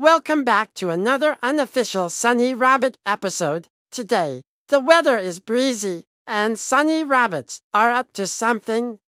Welcome back to another unofficial Sunny Rabbit episode. Today, the weather is breezy and Sunny Rabbits are up to something